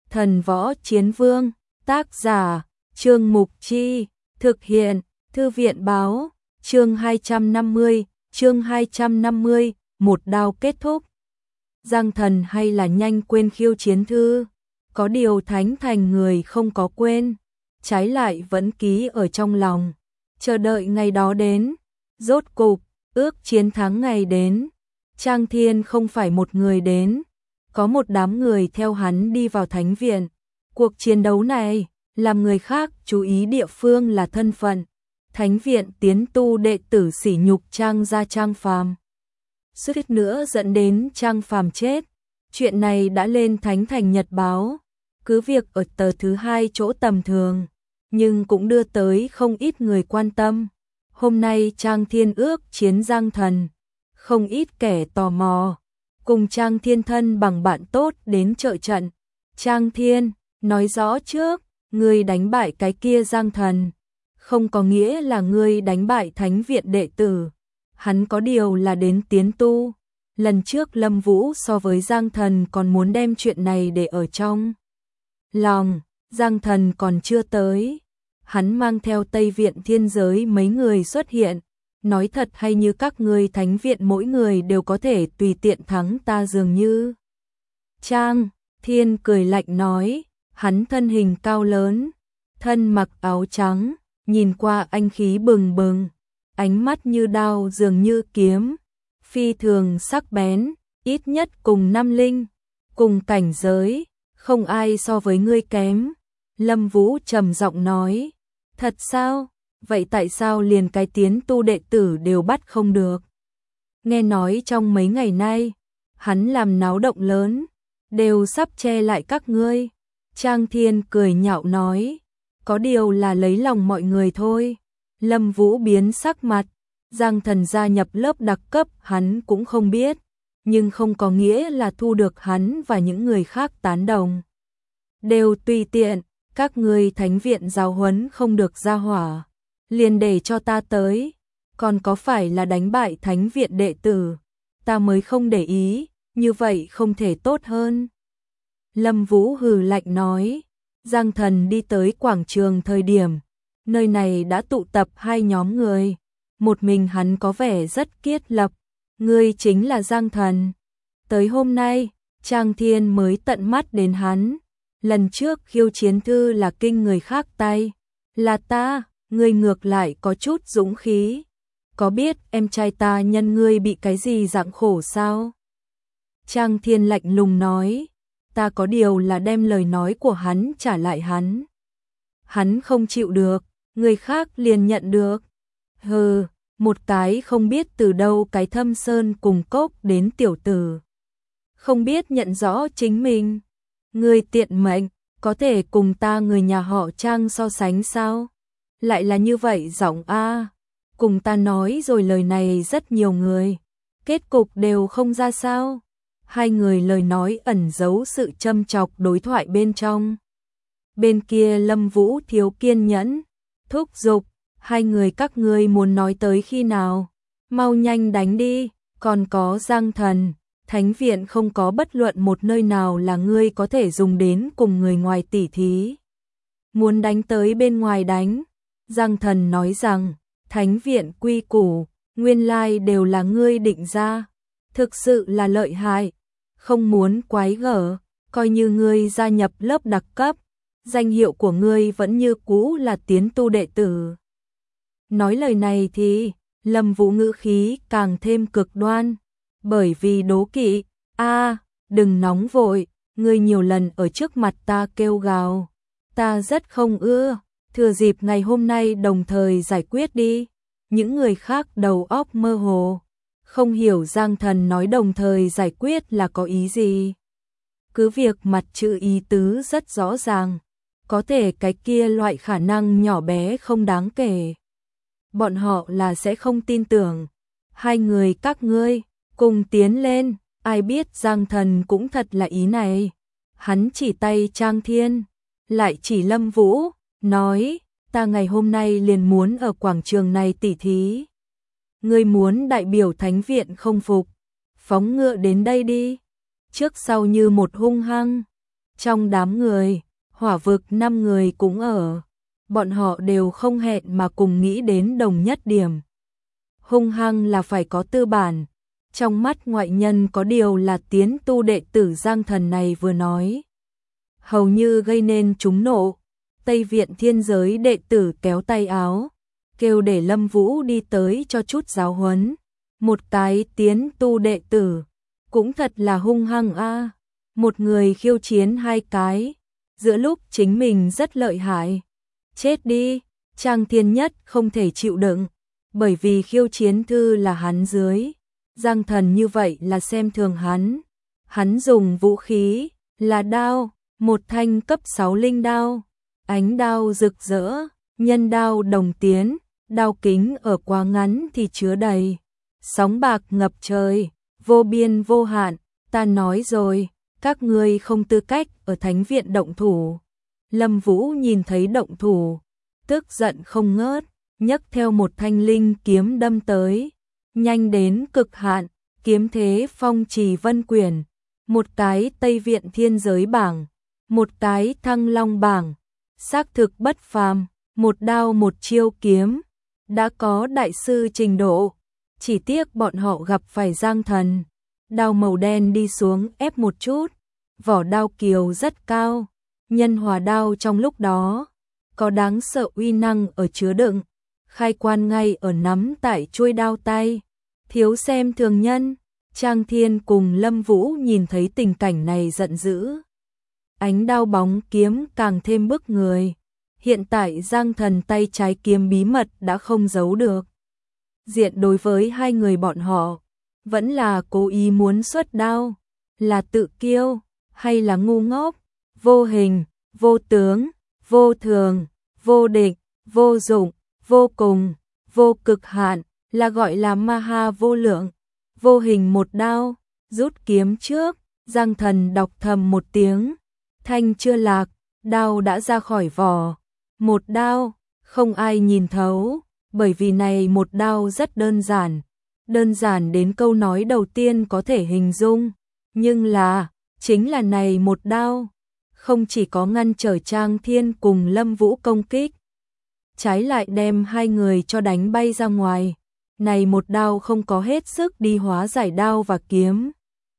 Thần Võ Chiến Vương, tác giả, Trương Mục Chi, thực hiện, Thư viện báo, chương 250, một đao kết thúc. Giang Thần hay là nhanh quên khiêu chiến thư, có điều Thánh Thành người không có quên, trái lại vẫn ký ở trong lòng, chờ đợi ngày đó đến. Rốt cục, ước chiến thắng ngày đến, Trang Thiên không phải một người đến, có một đám người theo hắn đi vào thánh viện. Cuộc chiến đấu này, làm người khác chú ý địa phương là thân phận. Thánh viện tiến tu đệ tử sỉ nhục Trang gia Trang Phàm, suýt nữa dẫn đến Trang Phàm chết. Chuyện này đã lên Thánh Thành Nhật báo, cứ việc ở tờ thứ 2 chỗ tầm thường, nhưng cũng đưa tới không ít người quan tâm. Hôm nay Trang Thiên ước chiến Giang Thần, không ít kẻ tò mò, cùng Trang Thiên thân bằng bạn tốt đến trợ trận. Trang Thiên, nói rõ trước, ngươi đánh bại cái kia Giang Thần, không có nghĩa là ngươi đánh bại Thánh viện đệ tử. Hắn có điều là đến tiến tu. Lần trước Lâm Vũ so với Giang Thần còn muốn đem chuyện này để ở trong lòng. Giang Thần còn chưa tới, hắn mang theo Tây viện thiên giới mấy người xuất hiện. Nói thật hay như các ngươi Thánh viện mỗi người đều có thể tùy tiện thắng ta dường như. Trang Thiên cười lạnh nói, hắn thân hình cao lớn, thân mặc áo trắng, nhìn qua anh khí bừng bừng, ánh mắt như đao dường như kiếm, phi thường sắc bén, ít nhất cùng năm linh, cùng cảnh giới, không ai so với ngươi kém. Lâm Vũ trầm giọng nói, thật sao? Vậy tại sao liền cái tiến tu đệ tử đều bắt không được? Nghe nói trong mấy ngày nay, hắn làm náo động lớn, đều sắp che lại các ngươi. Trang Thiên cười nhạo nói, có điều là lấy lòng mọi người thôi. Lâm Vũ biến sắc mặt, Giang Thần gia nhập lớp đặc cấp hắn cũng không biết, nhưng không có nghĩa là thu được hắn và những người khác tán đồng. Đều tùy tiện, các ngươi Thánh viện giáo huấn không được ra hỏa, liền để cho ta tới, còn có phải là đánh bại Thánh viện đệ tử, ta mới không để ý, như vậy không thể tốt hơn. Lâm Vũ hừ lạnh nói, Giang Thần đi tới quảng trường thời điểm, nơi này đã tụ tập hai nhóm người, một mình hắn có vẻ rất kiết lập, ngươi chính là Giang Thần. Tới hôm nay, Trang Thiên mới tận mắt đến hắn, lần trước khiêu chiến thư là kinh người khác tay, là ta, ngươi ngược lại có chút dũng khí, có biết em trai ta nhân ngươi bị cái gì dạng khổ sao? Trang Thiên lạnh lùng nói, ta có điều là đem lời nói của hắn trả lại hắn. Hắn không chịu được, người khác liền nhận được. Hừ, một cái không biết từ đâu cái Thâm Sơn cùng cốc đến tiểu tử. Không biết nhận rõ chính mình. Người tiện mệnh, có thể cùng ta người nhà họ Trang so sánh sao? Lại là như vậy giọng a. Cùng ta nói rồi lời này rất nhiều người, kết cục đều không ra sao. Hai người lời nói ẩn giấu sự châm chọc đối thoại bên trong. Bên kia Lâm Vũ thiếu kiên nhẫn, thúc giục, hai người các ngươi muốn nói tới khi nào? Mau nhanh đánh đi, còn có Giang Thần, Thánh viện không có bất luận một nơi nào là ngươi có thể dùng đến cùng người ngoài tỉ thí. Muốn đánh tới bên ngoài đánh. Giang Thần nói rằng, Thánh viện quy củ, nguyên lai đều là ngươi định ra, thực sự là lợi hại, không muốn quái gở, coi như ngươi gia nhập lớp đặc cấp, danh hiệu của ngươi vẫn như cũ là tiến tu đệ tử. Nói lời này thì, Lâm Vũ ngữ khí càng thêm cực đoan, bởi vì đố kỵ, đừng nóng vội, ngươi nhiều lần ở trước mặt ta kêu gào, ta rất không ưa, thừa dịp ngày hôm nay đồng thời giải quyết đi. Những người khác đầu óc mơ hồ, không hiểu Giang Thần nói đồng thời giải quyết là có ý gì. Cứ việc mặt chữ ý tứ rất rõ ràng, có thể cái kia loại khả năng nhỏ bé không đáng kể. Bọn họ là sẽ không tin tưởng. Hai người các ngươi, cùng tiến lên, ai biết Giang Thần cũng thật là ý này. Hắn chỉ tay Trang Thiên, lại chỉ Lâm Vũ, nói, ta ngày hôm nay liền muốn ở quảng trường này tỉ thí. Ngươi muốn đại biểu Thánh viện không phục, phóng ngựa đến đây đi. Trước sau như một hung hăng. Trong đám người, Hỏa vực 5 người cũng ở. Bọn họ đều không hẹn mà cùng nghĩ đến đồng nhất điểm. Hung hăng là phải có tư bản. Trong mắt ngoại nhân có điều là tiến tu đệ tử Giang Thần này vừa nói, hầu như gây nên chúng nộ. Tây Viện Thiên Giới đệ tử kéo tay áo, kêu để Lâm Vũ đi tới cho chút giáo huấn. Một cái tiến tu đệ tử, cũng thật là hung hăng a. Một người khiêu chiến hai cái, giữa lúc chính mình rất lợi hại. Chết đi, Trang Thiên Nhất không thể chịu đựng, bởi vì khiêu chiến thư là hắn dưới. Giang Thần như vậy là xem thường hắn. Hắn dùng vũ khí, là đao, một thanh cấp 6 linh đao. Ánh đao rực rỡ, nhân đao đồng tiến, đao kính ở quá ngắn thì chứa đầy. Sóng bạc ngập trời, vô biên vô hạn, ta nói rồi, các ngươi không tư cách ở Thánh Viện động thủ. Lâm Vũ nhìn thấy động thủ, tức giận không ngớt, nhấc theo một thanh linh kiếm đâm tới. Nhanh đến cực hạn, kiếm thế phong trì vân quyển, một cái Tây Viện Thiên Giới bảng, một cái Thăng Long bảng, xác thực bất phàm, một đao một chiêu kiếm, đã có đại sư trình độ, chỉ tiếc bọn họ gặp phải Giang Thần. Đao màu đen đi xuống ép một chút, vỏ đao kiều rất cao, nhân hòa đao trong lúc đó, có đáng sợ uy năng ở chứa đựng, khai quan ngay ở nắm tại chuôi đao tay. Thiếu xem thường nhân, Trang Thiên cùng Lâm Vũ nhìn thấy tình cảnh này giận dữ. Ánh đao bóng kiếm càng thêm bức người. Hiện tại Giang Thần tay trái kiếm bí mật đã không giấu được. Diện đối với hai người bọn họ, vẫn là cố ý muốn xuất đao, là tự kiêu, hay là ngu ngốc, vô hình, vô tướng, vô thường, vô địch, vô dụng, vô cùng, vô cực hạn, là gọi là Maha vô lượng. Vô hình một đao, rút kiếm trước, Giang Thần đọc thầm một tiếng, thanh chưa lạc, đao đã ra khỏi vỏ. Một đao, không ai nhìn thấu, bởi vì này một đao rất đơn giản đến câu nói đầu tiên có thể hình dung, nhưng là, chính là này một đao, không chỉ có ngăn trở Trang Thiên cùng Lâm Vũ công kích, trái lại đem hai người cho đánh bay ra ngoài. Này một đao không có hết sức đi hóa giải đao và kiếm,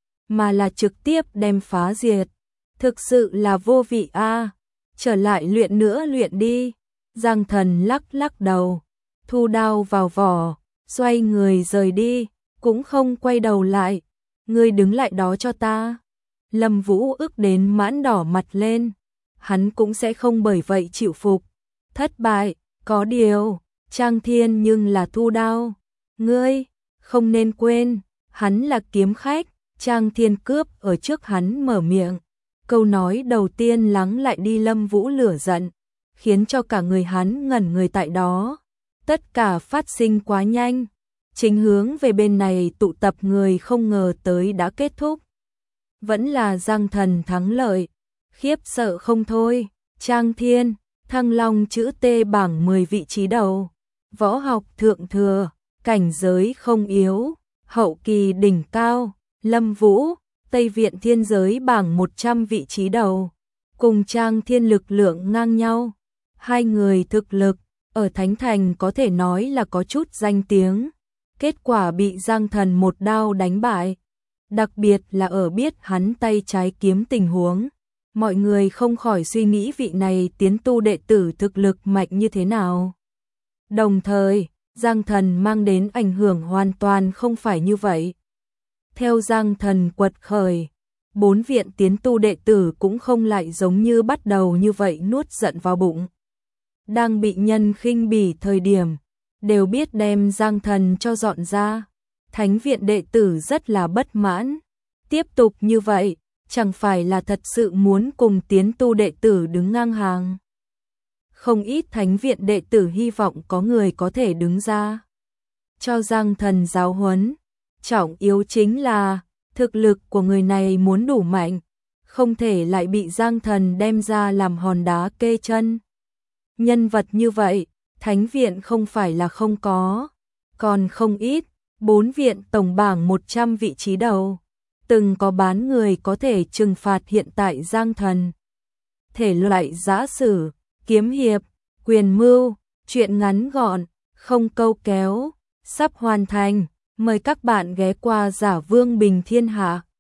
mà là trực tiếp đem phá diệt. Thực sự là vô vị a. Trở lại luyện nữa luyện đi. Giang Thần lắc lắc đầu, thu đao vào vỏ, xoay người rời đi, cũng không quay đầu lại. Ngươi đứng lại đó cho ta. Lâm Vũ ức đến mãn đỏ mặt lên, hắn cũng sẽ không bởi vậy chịu phục. Thất bại, có điều, Trang Thiên nhưng là thu đao. Ngươi, không nên quên, hắn là kiếm khách. Trang Thiên cướp ở trước hắn mở miệng. Câu nói đầu tiên lắng lại đi Lâm Vũ lửa giận, khiến cho cả người hắn ngẩn người tại đó. Tất cả phát sinh quá nhanh, chính hướng về bên này tụ tập người không ngờ tới đã kết thúc. Vẫn là Giang Thần thắng lợi, khiếp sợ không thôi. Trang Thiên, Thăng Long chữ T bảng 10 vị trí đầu, võ học thượng thừa, cảnh giới không yếu, hậu kỳ đỉnh cao. Lâm Vũ, Tây Viện Thiên Giới bảng 100 vị trí đầu, cùng Trang Thiên lực lượng ngang nhau. Hai người thực lực, ở Thánh Thành có thể nói là có chút danh tiếng. Kết quả bị Giang Thần một đao đánh bại. Đặc biệt là ở biết hắn tay trái kiếm tình huống. Mọi người không khỏi suy nghĩ vị này tiến tu đệ tử thực lực mạnh như thế nào. Đồng thời, Giang Thần mang đến ảnh hưởng hoàn toàn không phải như vậy. Theo Giang Thần quật khởi, 4 viện tiến tu đệ tử cũng không lại giống như bắt đầu như vậy nuốt giận vào bụng. Đang bị nhân khinh bỉ thời điểm, đều biết đem Giang Thần cho dọn ra. Thánh viện đệ tử rất là bất mãn. Tiếp tục như vậy, chẳng phải là thật sự muốn cùng tiến tu đệ tử đứng ngang hàng. Không ít thánh viện đệ tử hy vọng có người có thể đứng ra cho Giang Thần giáo huấn. Trọng yếu chính là, thực lực của người này muốn đủ mạnh, không thể lại bị Giang Thần đem ra làm hòn đá kê chân. Nhân vật như vậy, thánh viện không phải là không có, còn không ít. 4 viện tổng bảng 100 vị trí đầu, từng có bán người có thể trừng phạt hiện tại Giang Thần. Thể loại giã sử, kiếm hiệp, quyền mưu, truyện ngắn gọn, không câu kéo, sắp hoàn thành. Mời các bạn ghé qua Giả Vương Bình Thiên Hạ.